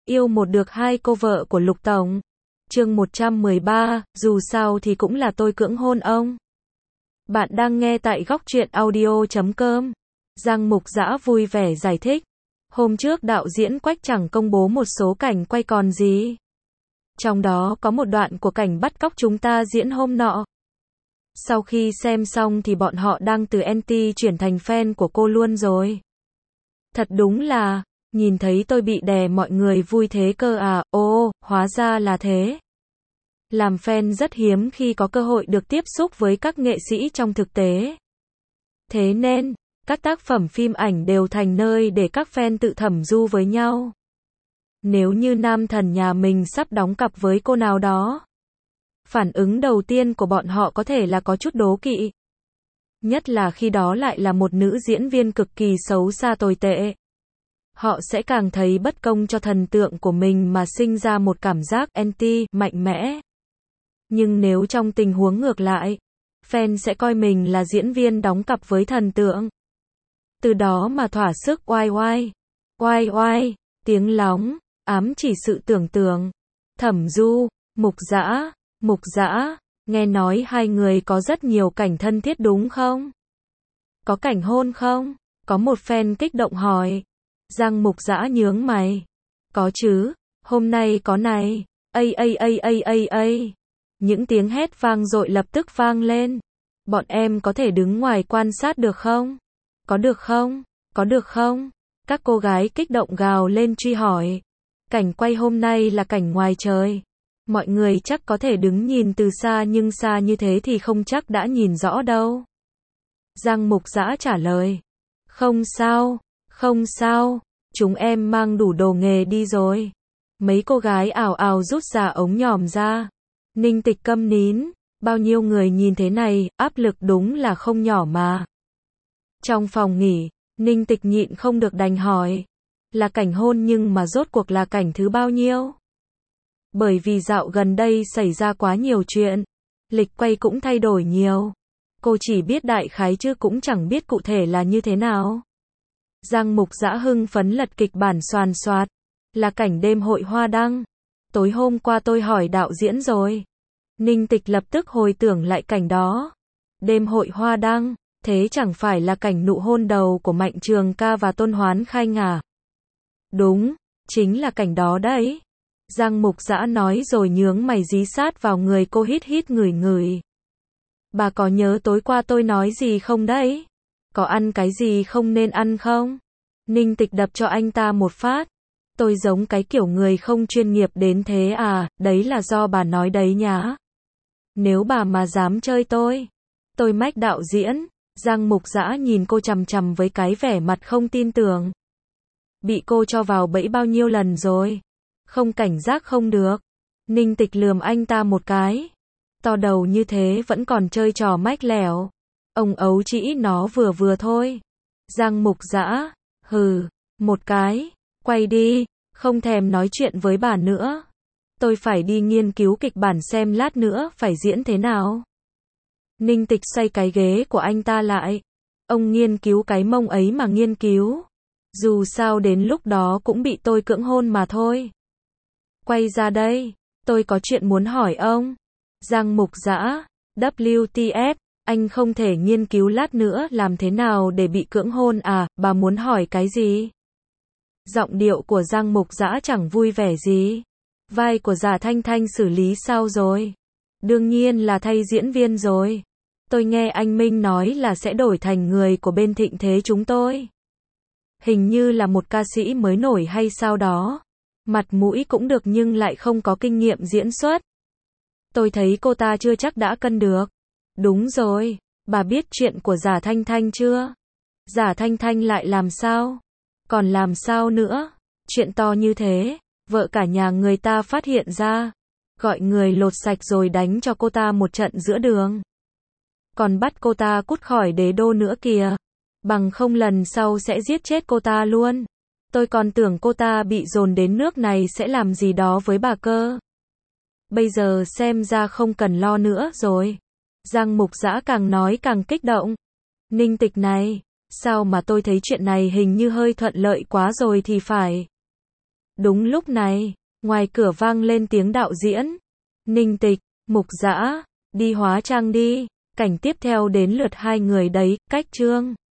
Yêu một được hai cô vợ của Lục Tổng. Chương 113, dù sao thì cũng là tôi cưỡng hôn ông. Bạn đang nghe tại góc truyện audio.com. Giang Mục Dã vui vẻ giải thích. Hôm trước đạo diễn Quách chẳng công bố một số cảnh quay còn gì. Trong đó có một đoạn của cảnh bắt cóc chúng ta diễn hôm nọ. Sau khi xem xong thì bọn họ đang từ anti chuyển thành fan của cô luôn rồi. Thật đúng là, nhìn thấy tôi bị đè mọi người vui thế cơ à, ồ, hóa ra là thế. Làm fan rất hiếm khi có cơ hội được tiếp xúc với các nghệ sĩ trong thực tế. Thế nên, các tác phẩm phim ảnh đều thành nơi để các fan tự thẩm du với nhau. Nếu như nam thần nhà mình sắp đóng cặp với cô nào đó, phản ứng đầu tiên của bọn họ có thể là có chút đố kỵ. Nhất là khi đó lại là một nữ diễn viên cực kỳ xấu xa tồi tệ. Họ sẽ càng thấy bất công cho thần tượng của mình mà sinh ra một cảm giác anti, mạnh mẽ. Nhưng nếu trong tình huống ngược lại, fan sẽ coi mình là diễn viên đóng cặp với thần tượng. Từ đó mà thỏa sức oai oai, tiếng lóng, ám chỉ sự tưởng tượng. Thẩm Du, Mục Dã, nghe nói hai người có rất nhiều cảnh thân thiết đúng không? Có cảnh hôn không? Có một fan kích động hỏi. Giang Mục Dã nhướng mày. Có chứ, hôm nay có này. Ây. Những tiếng hét vang dội lập tức vang lên. Bọn em có thể đứng ngoài quan sát được không? Có được không? Có được không? Các cô gái kích động gào lên truy hỏi. Cảnh quay hôm nay là cảnh ngoài trời. Mọi người chắc có thể đứng nhìn từ xa nhưng xa như thế thì không chắc đã nhìn rõ đâu. Giang Mục Dã trả lời. Không sao, chúng em mang đủ đồ nghề đi rồi. Mấy cô gái ào ào rút ra ống nhòm ra. Ninh Tịch câm nín, bao nhiêu người nhìn thế này, áp lực đúng là không nhỏ mà. Trong phòng nghỉ, Ninh Tịch nhịn không được đành hỏi. Là cảnh hôn nhưng mà rốt cuộc là cảnh thứ bao nhiêu? Bởi vì dạo gần đây xảy ra quá nhiều chuyện, lịch quay cũng thay đổi nhiều. Cô chỉ biết đại khái chứ cũng chẳng biết cụ thể là như thế nào. Giang Mục Dã hưng phấn lật kịch bản xoàn xoạt. Là cảnh đêm hội hoa đăng. Tối hôm qua tôi hỏi đạo diễn rồi. Ninh Tịch lập tức hồi tưởng lại cảnh đó. Đêm hội hoa đăng, thế chẳng phải là cảnh nụ hôn đầu của Mạnh Trường Ca và Tôn Hoán Khanh à? Đúng, chính là cảnh đó đấy. Giang Mục Dã nói rồi nhướng mày dí sát vào người cô hít ngửi. Bà có nhớ tối qua tôi nói gì không đấy? Có ăn cái gì không nên ăn không? Ninh Tịch đập cho anh ta một phát. Tôi giống cái kiểu người không chuyên nghiệp đến thế à, đấy là do bà nói đấy nhá. Nếu bà mà dám chơi tôi mách đạo diễn. Giang Mục Dã nhìn cô chằm chằm với cái vẻ mặt không tin tưởng. Bị cô cho vào bẫy bao nhiêu lần rồi? Không cảnh giác không được. Ninh Tịch lườm anh ta một cái. To đầu như thế vẫn còn chơi trò mách lẻo. Ông ấu trĩ nó vừa thôi. Giang Mục Dã, hừ, một cái, quay đi, không thèm nói chuyện với bà nữa. Tôi phải đi nghiên cứu kịch bản xem lát nữa phải diễn thế nào. Ninh Tịch xoay cái ghế của anh ta lại. Ông nghiên cứu cái mông ấy mà nghiên cứu. Dù sao đến lúc đó cũng bị tôi cưỡng hôn mà thôi. Quay ra đây, tôi có chuyện muốn hỏi ông. Giang Mục Dã, WTF, anh không thể nghiên cứu lát nữa làm thế nào để bị cưỡng hôn à, bà muốn hỏi cái gì? Giọng điệu của Giang Mục Dã chẳng vui vẻ gì. Vai của Giả Thanh Thanh xử lý sao rồi? Đương nhiên là thay diễn viên rồi. Tôi nghe anh Minh nói là sẽ đổi thành người của bên Thịnh Thế chúng tôi. Hình như là một ca sĩ mới nổi hay sao đó. Mặt mũi cũng được nhưng lại không có kinh nghiệm diễn xuất. Tôi thấy cô ta chưa chắc đã cân được. Đúng rồi, bà biết chuyện của Giả Thanh Thanh chưa? Giả Thanh Thanh lại làm sao? Còn làm sao nữa? Chuyện to như thế, vợ cả nhà người ta phát hiện ra, gọi người lột sạch rồi đánh cho cô ta một trận giữa đường. Còn bắt cô ta cút khỏi đế đô nữa kìa. Bằng không lần sau sẽ giết chết cô ta luôn. Tôi còn tưởng cô ta bị dồn đến nước này sẽ làm gì đó với bà cơ. Bây giờ xem ra không cần lo nữa rồi. Giang Mục Dã càng nói càng kích động. Ninh Tịch này, sao mà tôi thấy chuyện này hình như hơi thuận lợi quá rồi thì phải. Đúng lúc này, ngoài cửa vang lên tiếng đạo diễn. Ninh Tịch, Mục Dã, đi hóa trang đi. Cảnh tiếp theo đến lượt hai người đấy, cách Trương